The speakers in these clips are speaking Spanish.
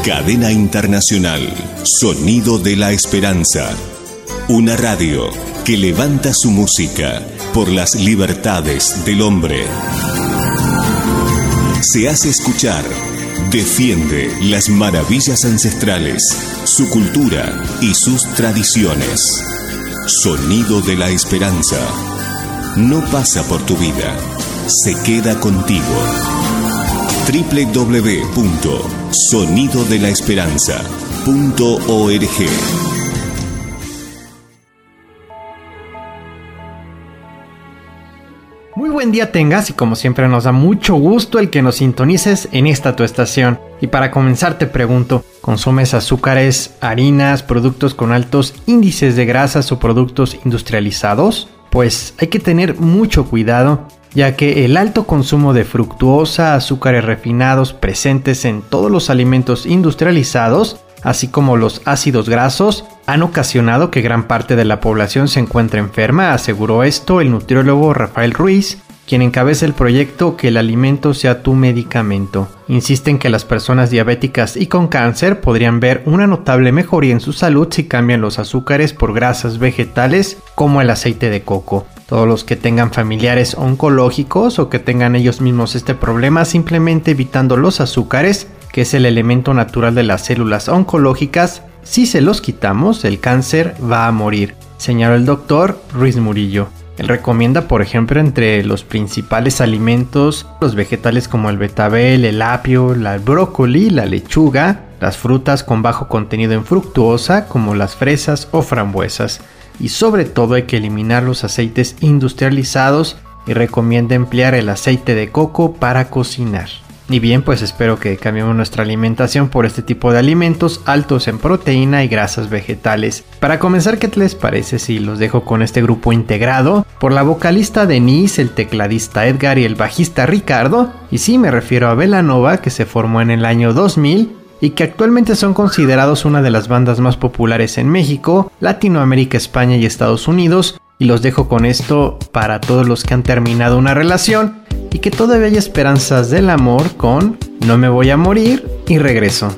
Cadena Internacional, Sonido de la Esperanza. Una radio que levanta su música por las libertades del hombre. Se hace escuchar, defiende las maravillas ancestrales, su cultura y sus tradiciones. Sonido de la Esperanza. No pasa por tu vida, se queda contigo. www.sonidodelaesperanza.org. Muy buen día tengas y como siempre nos da mucho gusto el que nos sintonices en esta tu estación. Y para comenzar te pregunto, ¿consumes azúcares, harinas, productos con altos índices de grasas o productos industrializados? Pues hay que tener mucho cuidado, ya que el alto consumo de fructuosa, azúcares refinados presentes en todos los alimentos industrializados, así como los ácidos grasos, han ocasionado que gran parte de la población se encuentre enferma, aseguró esto el nutriólogo Rafael Ruiz, quien encabeza el proyecto Que el alimento sea tu medicamento. Insiste en que las personas diabéticas y con cáncer podrían ver una notable mejoría en su salud si cambian los azúcares por grasas vegetales como el aceite de coco. Todos los que tengan familiares oncológicos o que tengan ellos mismos este problema, simplemente evitando los azúcares, que es el elemento natural de las células oncológicas, si se los quitamos, el cáncer va a morir, señaló el doctor Ruiz Murillo. Él recomienda, por ejemplo, entre los principales alimentos, los vegetales como el betabel, el apio, el brócoli, la lechuga, las frutas con bajo contenido en fructuosa como las fresas o frambuesas. Y sobre todo hay que eliminar los aceites industrializados y recomienda emplear el aceite de coco para cocinar. Y bien, pues espero que cambiemos nuestra alimentación por este tipo de alimentos altos en proteína y grasas vegetales. Para comenzar, ¿qué les parece si los dejo con este grupo integrado por la vocalista Denise, el tecladista Edgar y el bajista Ricardo? Y sí, me refiero a Belanova, que se formó en el año 2000 y que actualmente son considerados una de las bandas más populares en México, Latinoamérica, España y Estados Unidos. Y los dejo con esto para todos los que han terminado una relación y que todavía hay esperanzas del amor con No me voy a morir y regreso.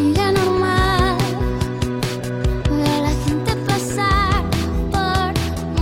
Sigue normal, ver a la gente pasar por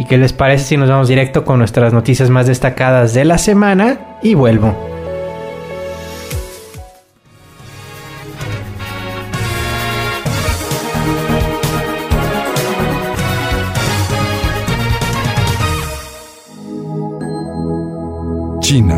¿Y qué les parece si nos vamos directo con nuestras noticias más destacadas de la semana? Y vuelvo. China.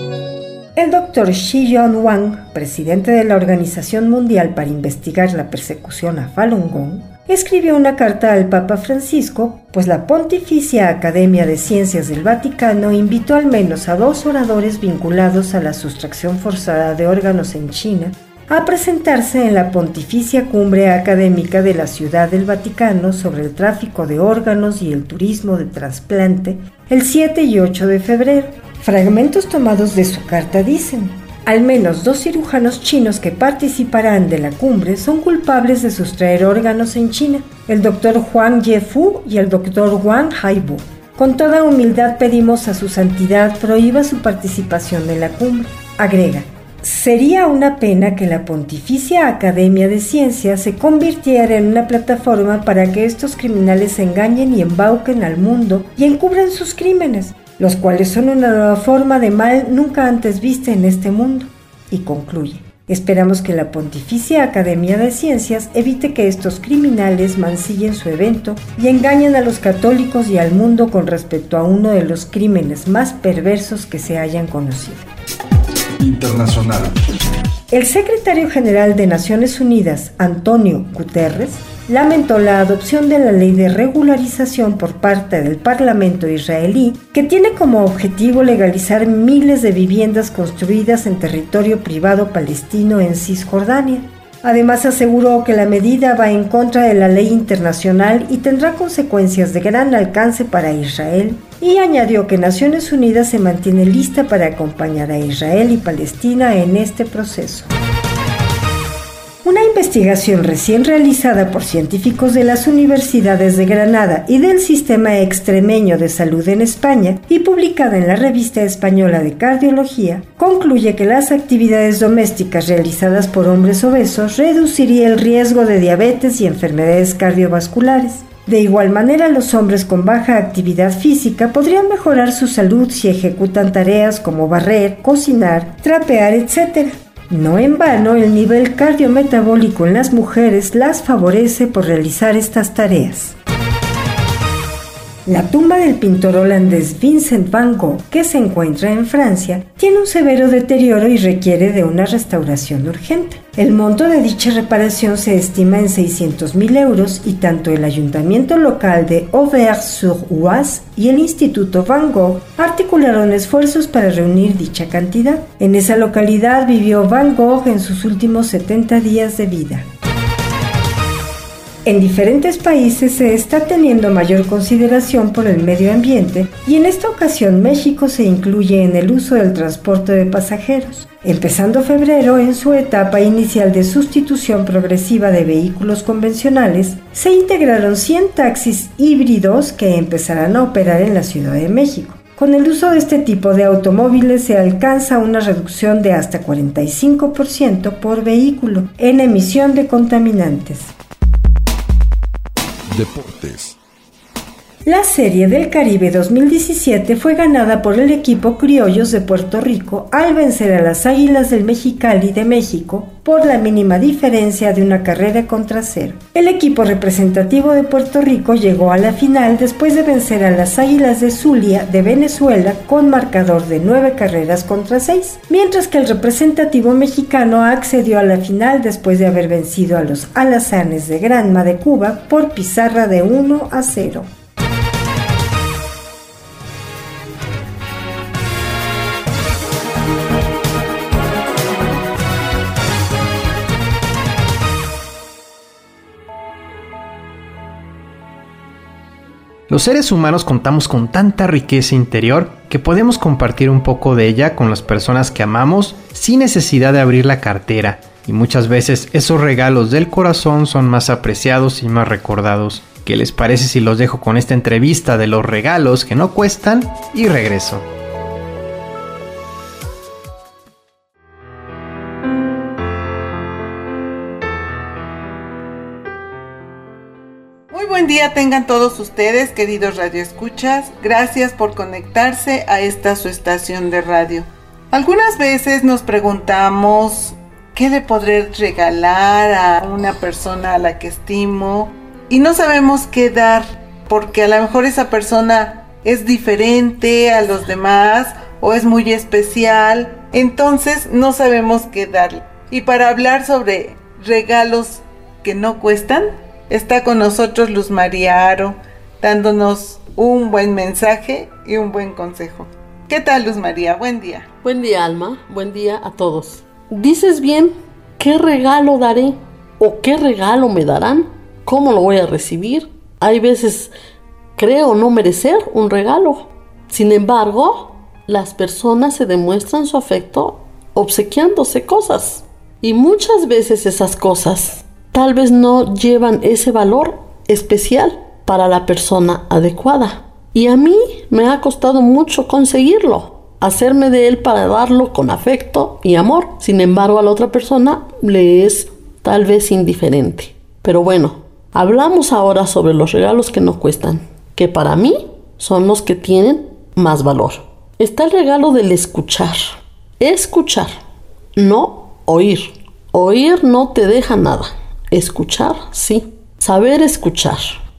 El doctor Xi Wang, presidente de la Organización Mundial para investigar la persecución a Falun Gong, escribió una carta al Papa Francisco, pues la Pontificia Academia de Ciencias del Vaticano invitó al menos a 2 oradores vinculados a la sustracción forzada de órganos en China a presentarse en la Pontificia Cumbre Académica de la Ciudad del Vaticano sobre el tráfico de órganos y el turismo de trasplante el 7 y 8 de febrero. Fragmentos tomados de su carta dicen: al menos 2 cirujanos chinos que participarán de la cumbre son culpables de sustraer órganos en China, el doctor Huang Yefu y el doctor Wang Haibu. Con toda humildad pedimos a su santidad prohíba su participación en la cumbre. Agrega: sería una pena que la Pontificia Academia de Ciencias se convirtiera en una plataforma para que estos criminales engañen y embauquen al mundo y encubran sus crímenes, los cuales son una nueva forma de mal nunca antes vista en este mundo. Y concluye: esperamos que la Pontificia Academia de Ciencias evite que estos criminales mancillen su evento y engañen a los católicos y al mundo con respecto a uno de los crímenes más perversos que se hayan conocido. Internacional. El secretario general de Naciones Unidas, Antonio Guterres, lamentó la adopción de la ley de regularización por parte del Parlamento israelí, que tiene como objetivo legalizar miles de viviendas construidas en territorio privado palestino en Cisjordania. Además, aseguró que la medida va en contra de la ley internacional y tendrá consecuencias de gran alcance para Israel, y añadió que Naciones Unidas se mantiene lista para acompañar a Israel y Palestina en este proceso. Una investigación recién realizada por científicos de las universidades de Granada y del Sistema Extremeño de Salud en España y publicada en la Revista Española de Cardiología, concluye que las actividades domésticas realizadas por hombres obesos reduciría el riesgo de diabetes y enfermedades cardiovasculares. De igual manera, los hombres con baja actividad física podrían mejorar su salud si ejecutan tareas como barrer, cocinar, trapear, etc. No en vano, el nivel cardiometabólico en las mujeres las favorece por realizar estas tareas. La tumba del pintor holandés Vincent van Gogh, que se encuentra en Francia, tiene un severo deterioro y requiere de una restauración urgente. El monto de dicha reparación se estima en 600.000 euros y tanto el ayuntamiento local de Auvers-sur-Oise y el Instituto Van Gogh articularon esfuerzos para reunir dicha cantidad. En esa localidad vivió Van Gogh en sus últimos 70 días de vida. En diferentes países se está teniendo mayor consideración por el medio ambiente y en esta ocasión México se incluye en el uso del transporte de pasajeros. Empezando febrero, en su etapa inicial de sustitución progresiva de vehículos convencionales, se integraron 100 taxis híbridos que empezarán a operar en la Ciudad de México. Con el uso de este tipo de automóviles se alcanza una reducción de hasta 45% por vehículo en emisión de contaminantes. Deportes. La Serie del Caribe 2017 fue ganada por el equipo Criollos de Puerto Rico al vencer a las Águilas del Mexicali de México por la mínima diferencia de 1-0. El equipo representativo de Puerto Rico llegó a la final después de vencer a las Águilas de Zulia de Venezuela con marcador de 9-6, mientras que el representativo mexicano accedió a la final después de haber vencido a los Alazanes de Granma de Cuba por pizarra de 1-0. Los seres humanos contamos con tanta riqueza interior que podemos compartir un poco de ella con las personas que amamos sin necesidad de abrir la cartera, y muchas veces esos regalos del corazón son más apreciados y más recordados. ¿Qué les parece si los dejo con esta entrevista de los regalos que no cuestan? Y regreso. buen día tengan todos ustedes, queridos radioescuchas. Gracias por conectarse a esta su estación de radio. Algunas veces nos preguntamos qué le podré regalar a una persona a la que estimo y no sabemos qué dar, porque a lo mejor esa persona es diferente a los demás o es muy especial, entonces no sabemos qué darle. Y para hablar sobre regalos que no cuestan, está con nosotros Luz María Haro, dándonos un buen mensaje y un buen consejo. ¿Qué tal, Luz María? Buen día. Buen día, Alma. Buen día a todos. Dices bien, ¿qué regalo daré? ¿O qué regalo me darán? ¿Cómo lo voy a recibir? Hay veces creo no merecer un regalo. Sin embargo, las personas se demuestran su afecto obsequiándose cosas. Y muchas veces esas cosas tal vez no llevan ese valor especial para la persona adecuada. Y a mí me ha costado mucho conseguirlo, hacerme de él para darlo con afecto y amor. Sin embargo, a la otra persona le es tal vez indiferente. Pero bueno, hablamos ahora sobre los regalos que no cuestan, que para mí son los que tienen más valor. Está el regalo del escuchar. Escuchar, no oír. Oír no te deja nada. Escuchar, sí. Saber escuchar.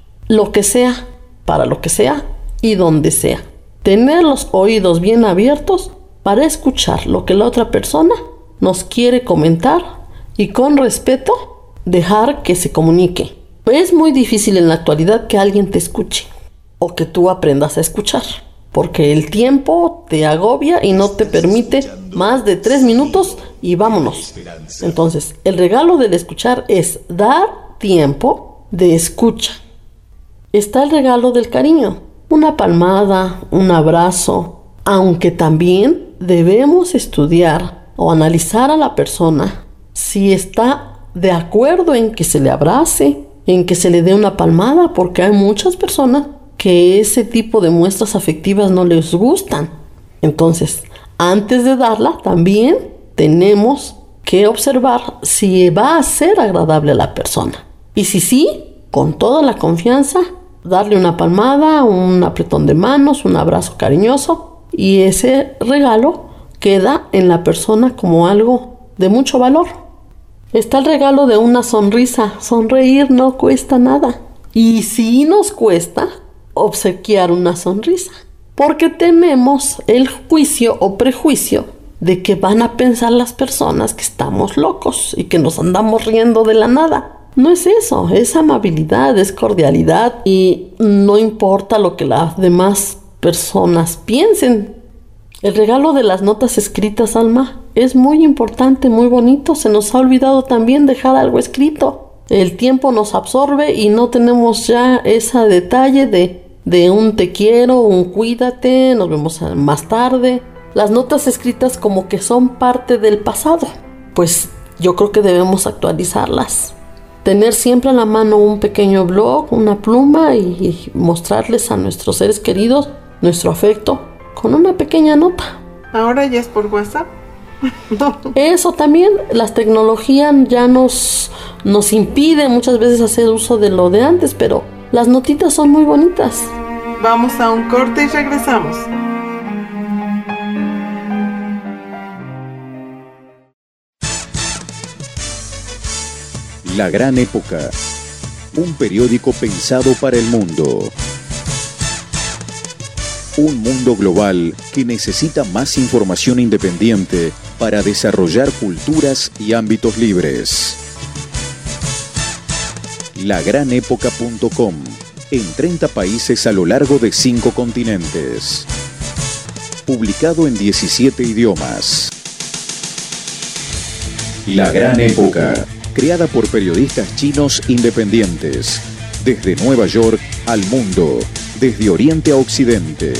Lo que sea, para lo que sea y donde sea. Tener los oídos bien abiertos para escuchar lo que la otra persona nos quiere comentar y con respeto dejar que se comunique. Es muy difícil en la actualidad que alguien te escuche o que tú aprendas a escuchar, porque el tiempo te agobia y no te permite más de 3 minutos y vámonos. Entonces, el regalo del escuchar es dar tiempo de escucha. Está el regalo del cariño, una palmada, un abrazo, aunque también debemos estudiar o analizar a la persona si está de acuerdo en que se le abrace, en que se le dé una palmada, porque hay muchas personas que ese tipo de muestras afectivas no les gustan. Entonces, antes de darla, también tenemos que observar si va a ser agradable a la persona. Y si sí, con toda la confianza, darle una palmada, un apretón de manos, un abrazo cariñoso, y ese regalo queda en la persona como algo de mucho valor. Está el regalo de una sonrisa. Sonreír no cuesta nada. Y sí nos cuesta obsequiar una sonrisa, porque tememos el juicio o prejuicio de que van a pensar las personas que estamos locos y que nos andamos riendo de la nada. No es eso, es amabilidad, es cordialidad y no importa lo que las demás personas piensen. El regalo de las notas escritas, Alma, es muy importante, muy bonito. Se nos ha olvidado también dejar algo escrito. El tiempo nos absorbe y no tenemos ya ese detalle de un te quiero, un cuídate, nos vemos más tarde. Las notas escritas como que son parte del pasado. Pues yo creo que debemos actualizarlas. Tener siempre a la mano un pequeño blog, una pluma y mostrarles a nuestros seres queridos nuestro afecto con una pequeña nota. ¿Ahora ya es por WhatsApp? Eso también, las tecnologías ya nos impiden muchas veces hacer uso de lo de antes, pero las notitas son muy bonitas. Vamos a un corte y regresamos. La Gran Época, un periódico pensado para el mundo. Un mundo global que necesita más información independiente para desarrollar culturas y ámbitos libres. Lagranépoca.com, en 30 países a lo largo de 5 continentes. Publicado en 17 idiomas. La Gran Época, creada por periodistas chinos independientes, desde Nueva York al mundo, desde Oriente a Occidente.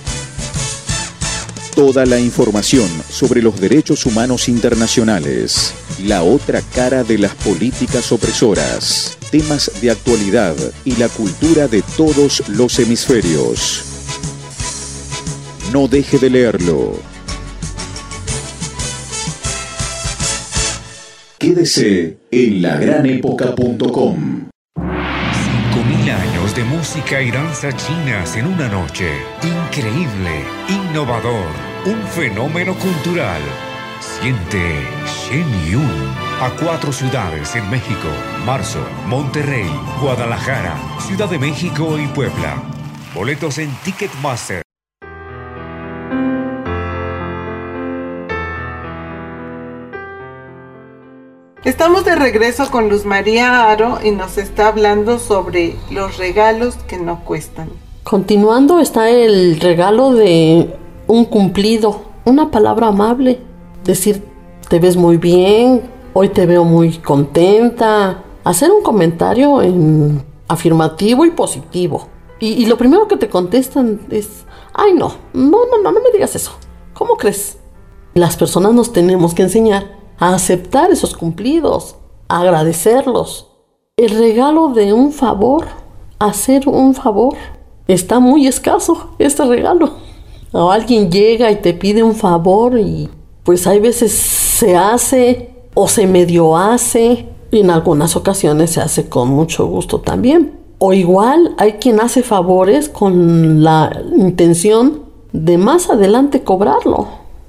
Toda la información sobre los derechos humanos internacionales, la otra cara de las políticas opresoras, temas de actualidad y la cultura de todos los hemisferios. No deje de leerlo. Quédese en lagranépoca.com. 5000 años de música y danza chinas en una noche. Increíble, innovador, un fenómeno cultural. Siente Shenyun. A 4 ciudades en México: Marzo, Monterrey, Guadalajara, Ciudad de México y Puebla. Boletos en Ticketmaster. Estamos de regreso con Luz María Aro y nos está hablando sobre los regalos que no cuestan. Continuando está el regalo de un cumplido, una palabra amable, decir te ves muy bien, hoy te veo muy contenta, hacer un comentario en afirmativo y positivo. Y lo primero que te contestan es, ay no me digas eso, ¿cómo crees? Las personas nos tenemos que enseñar a aceptar esos cumplidos, a agradecerlos. El regalo de un favor, hacer un favor, está muy escaso este regalo. O alguien llega y te pide un favor y pues hay veces se hace o se medio hace, y en algunas ocasiones se hace con mucho gusto también. O igual hay quien hace favores con la intención de más adelante cobrarlo,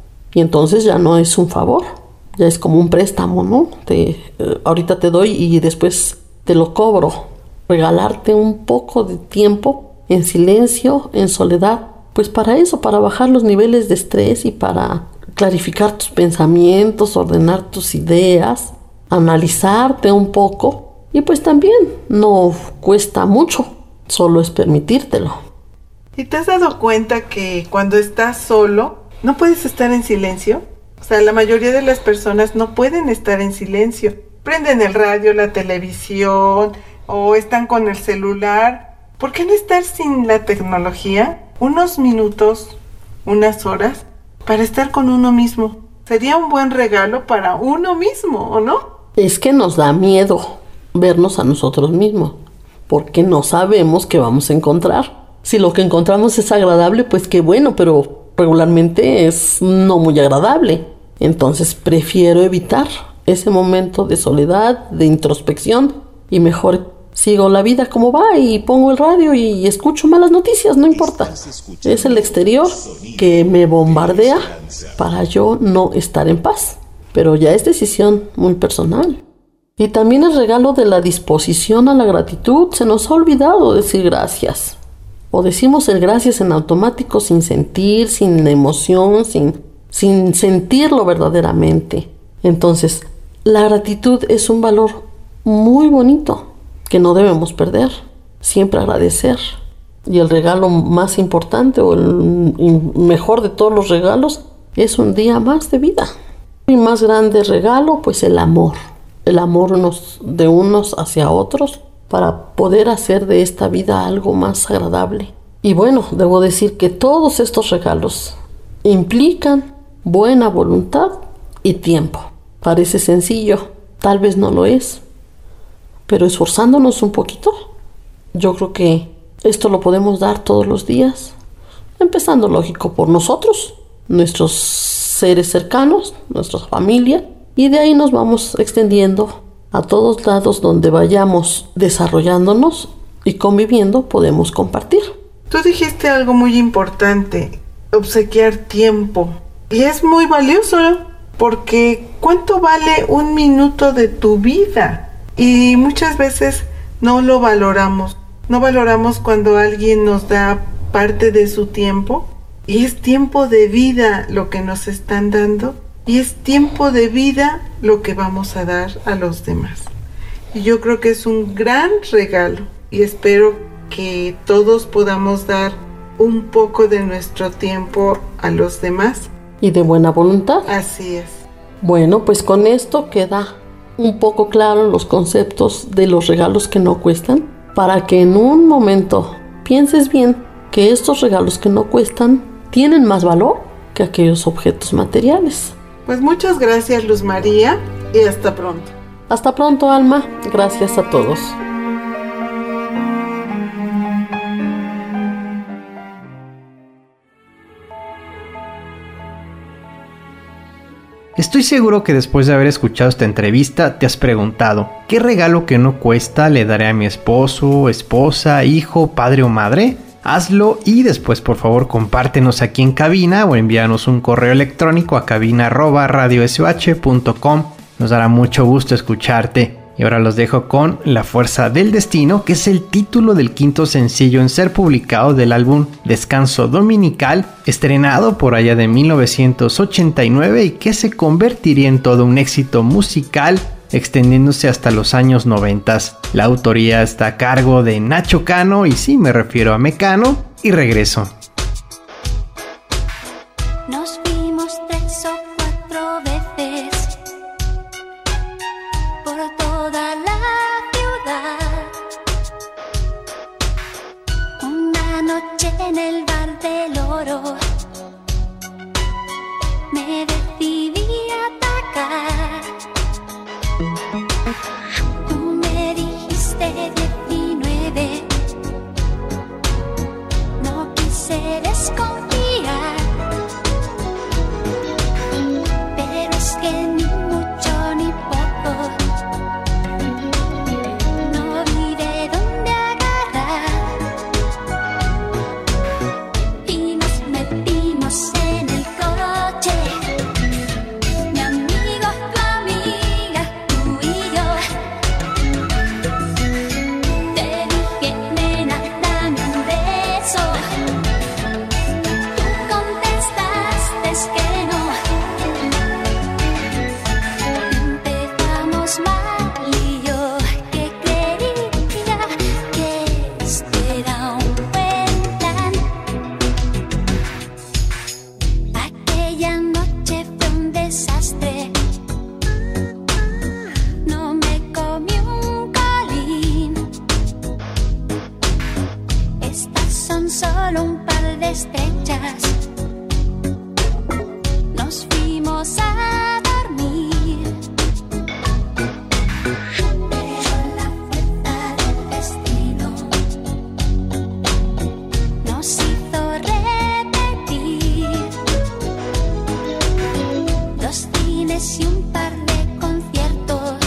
y entonces ya no es un favor, ya es como un préstamo, ¿no? Ahorita te doy y después te lo cobro. Regalarte un poco de tiempo en silencio, en soledad, pues para eso, para bajar los niveles de estrés y para clarificar tus pensamientos, ordenar tus ideas, analizarte un poco. Y pues también no cuesta mucho, solo es permitírtelo. ¿Y te has dado cuenta que cuando estás solo no puedes estar en silencio? O sea, la mayoría de las personas no pueden estar en silencio. Prenden el radio, la televisión o están con el celular. ¿Por qué no estar sin la tecnología unos minutos, unas horas, para estar con uno mismo? Sería un buen regalo para uno mismo, ¿o no? Es que nos da miedo vernos a nosotros mismos, porque no sabemos qué vamos a encontrar. Si lo que encontramos es agradable, pues qué bueno, pero regularmente es no muy agradable. Entonces prefiero evitar ese momento de soledad, de introspección, y mejor sigo la vida como va y pongo el radio y escucho malas noticias, no importa. Es el exterior que me bombardea para yo no estar en paz, pero ya es decisión muy personal. Y también el regalo de la disposición a la gratitud. Se nos ha olvidado decir gracias. O decimos el gracias en automático sin sentir, sin emoción, sin sentirlo verdaderamente. Entonces, la gratitud es un valor muy bonito que no debemos perder. Siempre agradecer. Y el regalo más importante o el mejor de todos los regalos es un día más de vida. Mi más grande regalo, pues el amor. El amor de unos hacia otros para poder hacer de esta vida algo más agradable. Y bueno, debo decir que todos estos regalos implican buena voluntad y tiempo. Parece sencillo, tal vez no lo es, pero esforzándonos un poquito, yo creo que esto lo podemos dar todos los días, empezando, lógico, por nosotros, nuestros seres cercanos, nuestra familia, y de ahí nos vamos extendiendo a todos lados donde vayamos desarrollándonos y conviviendo, podemos compartir. Tú dijiste algo muy importante, obsequiar tiempo. Y es muy valioso, porque ¿cuánto vale un minuto de tu vida? Y muchas veces no lo valoramos. No valoramos cuando alguien nos da parte de su tiempo. Y es tiempo de vida lo que nos están dando. Y es tiempo de vida lo que vamos a dar a los demás. Y yo creo que es un gran regalo. Y espero que todos podamos dar un poco de nuestro tiempo a los demás. Y de buena voluntad. Así es. Bueno, pues con esto queda un poco claro los conceptos de los regalos que no cuestan, para que en un momento pienses bien que estos regalos que no cuestan tienen más valor que aquellos objetos materiales. Pues muchas gracias, Luz María, y hasta pronto. Hasta pronto, Alma. Gracias a todos. Estoy seguro que después de haber escuchado esta entrevista te has preguntado, ¿qué regalo que no cuesta le daré a mi esposo, esposa, hijo, padre o madre? Hazlo y después por favor compártenos aquí en cabina o envíanos un correo electrónico a cabina@radiosh.com. Nos dará mucho gusto escucharte. Y ahora los dejo con La Fuerza del Destino, que es el título del quinto sencillo en ser publicado del álbum Descanso Dominical, estrenado por allá de 1989 y que se convertiría en todo un éxito musical, extendiéndose hasta los años 90. La autoría está a cargo de Nacho Cano, y sí me refiero a Mecano, y regreso. Nos vimos 3 o 4 veces por toda la ciudad. Una noche en el Bar del Oro me decidí a atacar. Tú me dijiste 19, no quise desconfiar, pero es que ni mucho ni poco, no vi de dónde agarrar, y nos metimos en el coche, mi amigo, tu amiga, tú y yo. Te dije, nena, dame un beso. Tú contestaste que no. Empezamos mal y yo que creía que este era un buen plan. Aquella noche fue un desastre. No me comí un colín. Estas son solo un par de estrellas. Nos fuimos a dormir. Pero la fuerza del destino nos hizo repetir 2 cines y un par de conciertos.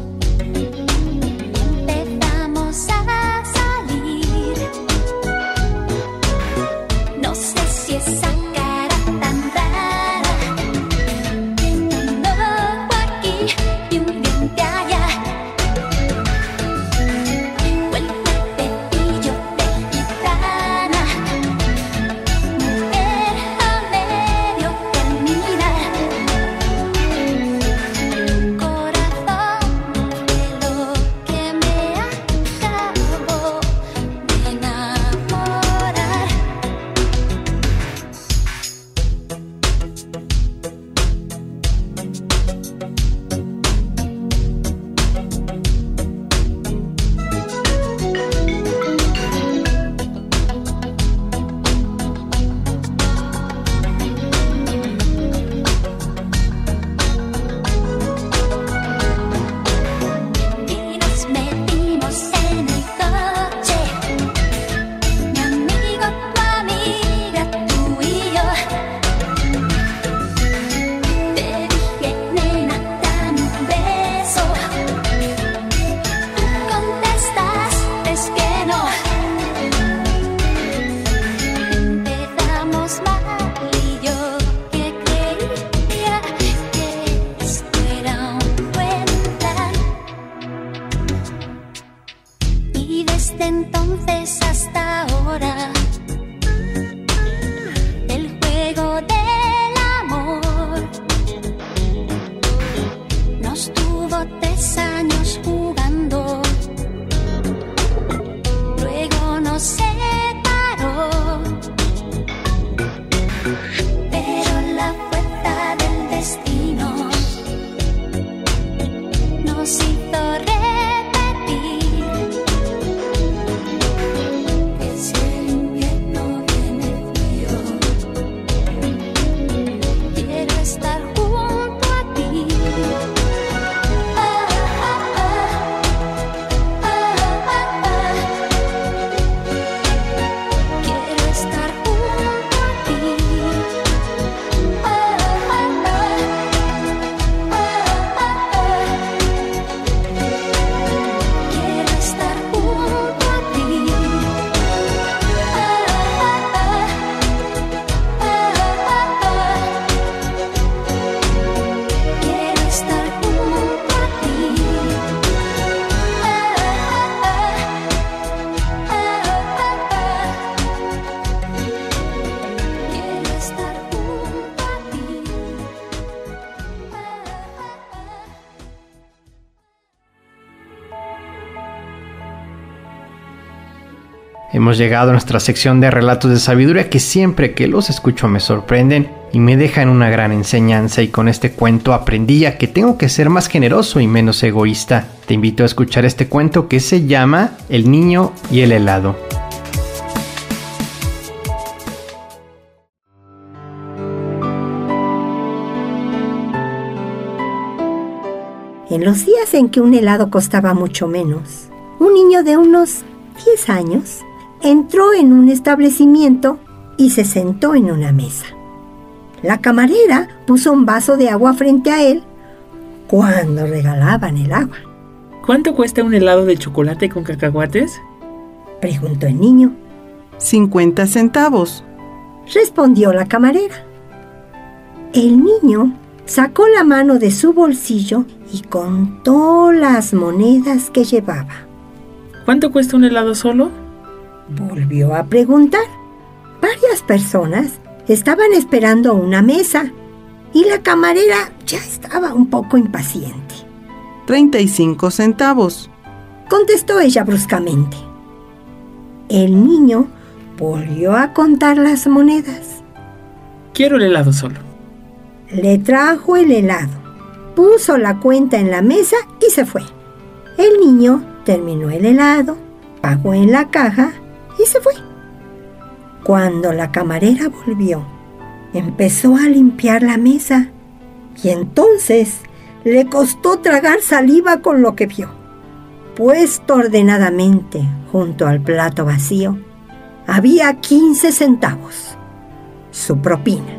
Empezamos a salir. No sé si esa cara tan rara, un ojo aquí y un diente allá, o el cuerpecillo de gitana, mujer a medio terminar, corazón de lo que me acabo de enamorar. Hemos llegado a nuestra sección de relatos de sabiduría que siempre que los escucho me sorprenden y me dejan una gran enseñanza, y con este cuento aprendí a que tengo que ser más generoso y menos egoísta. Te invito a escuchar este cuento que se llama El niño y el helado. En los días en que un helado costaba mucho menos, un niño de unos 10 años entró en un establecimiento y se sentó en una mesa. La camarera puso un vaso de agua frente a él cuando regalaban el agua. ¿Cuánto cuesta un helado de chocolate con cacahuates?, preguntó el niño. 50 centavos, respondió la camarera. El niño sacó la mano de su bolsillo y contó las monedas que llevaba. ¿Cuánto cuesta un helado solo?, volvió a preguntar. Varias personas estaban esperando a una mesa y la camarera ya estaba un poco impaciente. 35 centavos, contestó ella bruscamente. El niño volvió a contar las monedas. Quiero el helado solo. Le trajo el helado, puso la cuenta en la mesa y se fue. El niño terminó el helado, pagó en la caja y se fue. Cuando la camarera volvió, empezó a limpiar la mesa y entonces le costó tragar saliva con lo que vio. Puesto ordenadamente junto al plato vacío, había 15 centavos, su propina.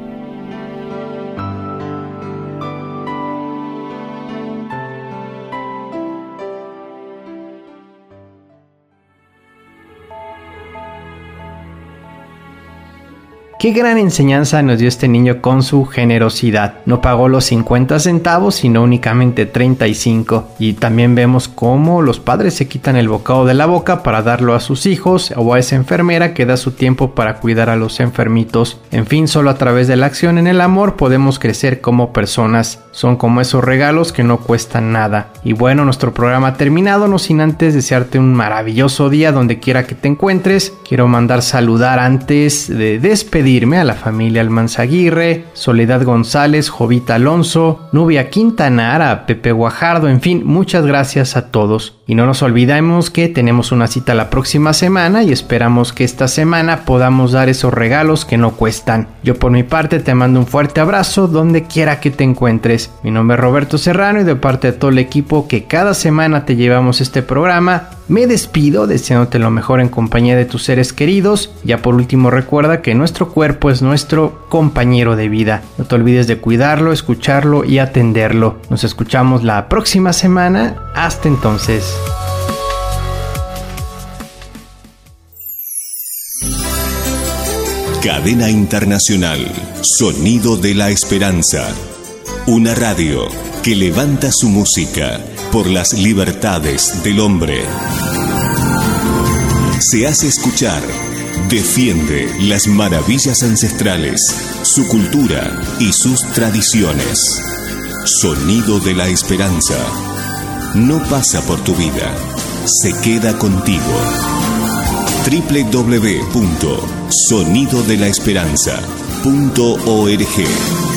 Qué gran enseñanza nos dio este niño con su generosidad. No pagó los 50 centavos, sino únicamente 35. Y también vemos cómo los padres se quitan el bocado de la boca para darlo a sus hijos o a esa enfermera que da su tiempo para cuidar a los enfermitos. En fin, solo a través de la acción en el amor podemos crecer como personas. Son como esos regalos que no cuestan nada. Y bueno, nuestro programa ha terminado, no sin antes desearte un maravilloso día donde quiera que te encuentres. Quiero mandar saludar antes de despedirme a la familia Almanzaguirre, Soledad González, Jovita Alonso, Nubia Quintanara, Pepe Guajardo, en fin, muchas gracias a todos. Y no nos olvidemos que tenemos una cita la próxima semana y esperamos que esta semana podamos dar esos regalos que no cuestan. Yo por mi parte te mando un fuerte abrazo donde quiera que te encuentres. Mi nombre es Roberto Serrano y de parte de todo el equipo que cada semana te llevamos este programa, me despido deseándote lo mejor en compañía de tus seres queridos. Ya por último recuerda que nuestro cuerpo es nuestro compañero de vida. No te olvides de cuidarlo, escucharlo y atenderlo. Nos escuchamos la próxima semana. Hasta entonces. Cadena Internacional, Sonido de la Esperanza. Una radio que levanta su música por las libertades del hombre. Se hace escuchar, defiende las maravillas ancestrales, su cultura y sus tradiciones. Sonido de la Esperanza. No pasa por tu vida, se queda contigo. www.sonidodelaesperanza.org